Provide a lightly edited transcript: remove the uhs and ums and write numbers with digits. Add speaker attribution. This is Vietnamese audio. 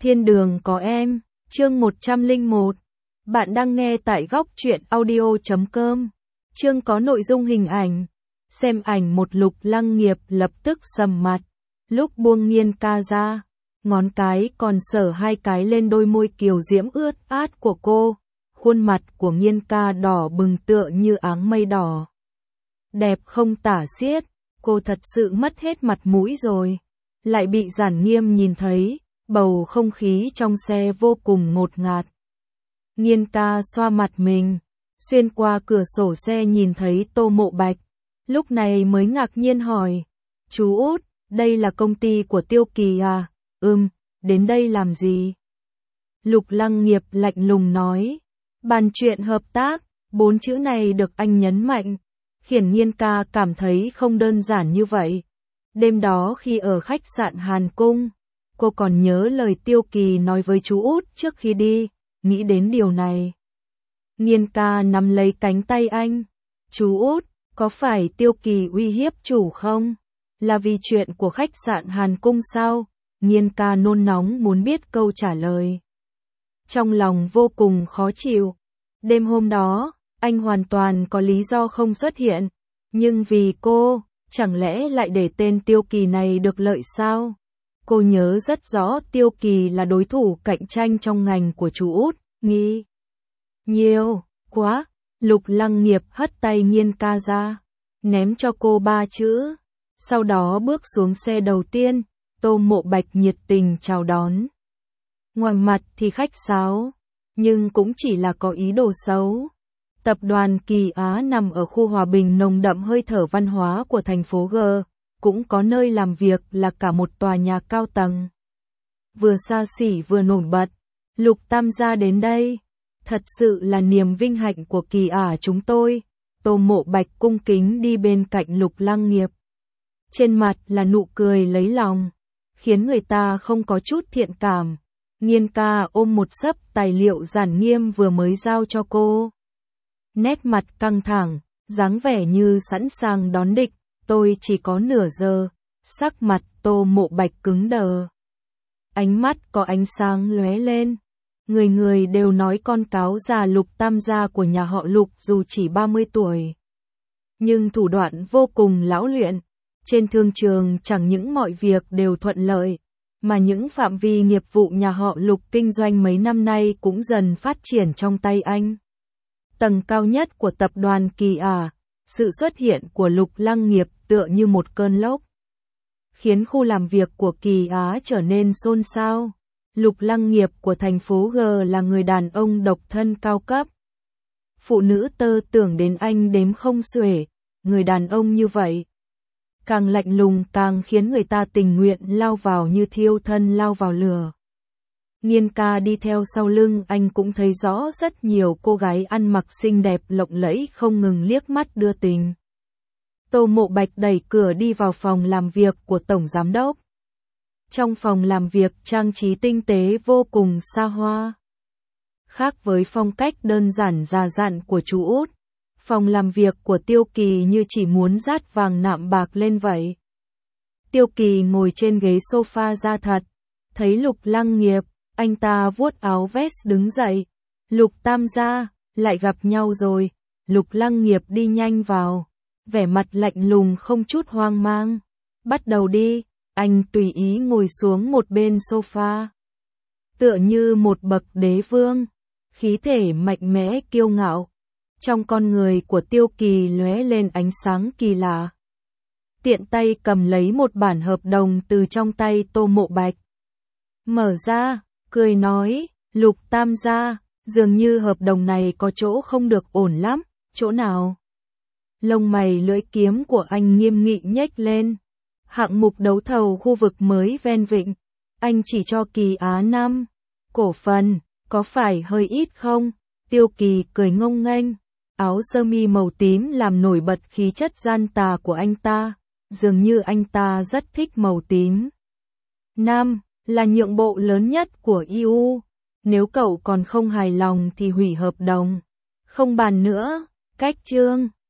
Speaker 1: Thiên đường có em, chương 101. Bạn đang nghe tại góc truyện audio.com. Chương có nội dung hình ảnh. Xem ảnh một Lục Lăng Nghiệp lập tức sầm mặt. Lúc buông Nghiên ca ra, ngón cái còn sờ hai cái lên đôi môi kiều diễm ướt át của cô. Khuôn mặt của Nghiên ca đỏ bừng tựa như áng mây đỏ. Đẹp không tả xiết, cô thật sự mất hết mặt mũi rồi. Lại bị Giản Nghiêm nhìn thấy, bầu không khí trong xe vô cùng ngột ngạt. Nghiên ca xoa mặt mình, xuyên qua cửa sổ xe nhìn thấy Tô Mộ Bạch. Lúc này mới ngạc nhiên hỏi, chú Út, đây là công ty của Tiêu Kỳ à? Đến đây làm gì? Lục Lăng Nghiệp lạnh lùng nói, bàn chuyện hợp tác, 4 chữ này được anh nhấn mạnh, khiến Nghiên ca cảm thấy không đơn giản như vậy. Đêm đó khi ở khách sạn Hàn Cung, cô còn nhớ lời Tiêu Kỳ nói với chú Út trước khi đi, nghĩ đến điều này. Nghiên ca nắm lấy cánh tay anh, chú Út, có phải Tiêu Kỳ uy hiếp chủ không? Là vì chuyện của khách sạn Hàn Cung sao? Nghiên ca nôn nóng muốn biết câu trả lời. Trong lòng vô cùng khó chịu. Đêm hôm đó, anh hoàn toàn có lý do không xuất hiện, nhưng vì cô, chẳng lẽ lại để tên Tiêu Kỳ này được lợi sao? Cô nhớ rất rõ Tiêu Kỳ là đối thủ cạnh tranh trong ngành của chú Út, nghĩ nhiều quá. Lục Lăng Nghiệp hất tay Nghiên ca ra, ném cho cô 3 chữ. Sau đó bước xuống xe đầu tiên, Tô Mộ Bạch nhiệt tình chào đón. Ngoài mặt thì khách sáo, nhưng cũng chỉ là có ý đồ xấu. Tập đoàn Kỳ Á nằm ở khu hòa bình nồng đậm hơi thở văn hóa của thành phố G, cũng có nơi làm việc là cả một tòa nhà cao tầng. Vừa xa xỉ vừa nổi bật, Lục Tam gia đến đây, thật sự là niềm vinh hạnh của Kỳ Á chúng tôi. Tô Mộ Bạch cung kính đi bên cạnh Lục Lăng Nghiệp. Trên mặt là nụ cười lấy lòng, khiến người ta không có chút thiện cảm. Nghiên ca ôm một xấp tài liệu Giản Nghiêm vừa mới giao cho cô. Nét mặt căng thẳng, dáng vẻ như sẵn sàng đón địch, tôi chỉ có nửa giờ. Sắc mặt Tô Mộ Bạch cứng đờ. Ánh mắt có ánh sáng lóe lên. Người người đều nói con cáo già Lục Tam gia của nhà họ Lục dù chỉ 30 tuổi. Nhưng thủ đoạn vô cùng lão luyện. Trên thương trường chẳng những mọi việc đều thuận lợi, mà những phạm vi nghiệp vụ nhà họ Lục kinh doanh mấy năm nay cũng dần phát triển trong tay anh. Tầng cao nhất của tập đoàn Kỳ Á, sự xuất hiện của Lục Lăng Nghiệp tựa như một cơn lốc, khiến khu làm việc của Kỳ Á trở nên xôn xao. Lục Lăng Nghiệp của thành phố G là người đàn ông độc thân cao cấp. Phụ nữ tơ tưởng đến anh đếm không xuể, người đàn ông như vậy. Càng lạnh lùng càng khiến người ta tình nguyện lao vào như thiêu thân lao vào lửa. Nghiên ca đi theo sau lưng anh cũng thấy rõ rất nhiều cô gái ăn mặc xinh đẹp lộng lẫy không ngừng liếc mắt đưa tình. Tô Mộ Bạch đẩy cửa đi vào phòng làm việc của Tổng Giám Đốc. Trong phòng làm việc trang trí tinh tế vô cùng xa hoa. Khác với phong cách đơn giản già dặn của chú Út, phòng làm việc của Tiêu Kỳ như chỉ muốn dát vàng nạm bạc lên vậy. Tiêu Kỳ ngồi trên ghế sofa da thật, thấy Lục Lăng Nghiệp, anh ta vuốt áo vest đứng dậy. Lục Tam gia, lại gặp nhau rồi. Lục Lăng Nghiệp đi nhanh vào, vẻ mặt lạnh lùng không chút hoang mang. Bắt đầu đi, anh tùy ý ngồi xuống một bên sofa. Tựa như một bậc đế vương, khí thể mạnh mẽ kiêu ngạo. Trong con người của Tiêu Kỳ lóe lên ánh sáng kỳ lạ. Tiện tay cầm lấy một bản hợp đồng từ trong tay Tô Mộ Bạch. Mở ra, cười nói, Lục Tam gia, dường như hợp đồng này có chỗ không được ổn lắm, chỗ nào? Lông mày lưỡi kiếm của anh nghiêm nghị nhếch lên. Hạng mục đấu thầu khu vực mới ven vịnh, anh chỉ cho Kỳ Á 5 cổ phần, có phải hơi ít không? Tiêu Kỳ cười ngông nghênh, áo sơ mi màu tím làm nổi bật khí chất gian tà của anh ta, dường như anh ta rất thích màu tím. 5 là nhượng bộ lớn nhất của EU, nếu cậu còn không hài lòng thì hủy hợp đồng. Không bàn nữa, cách chương.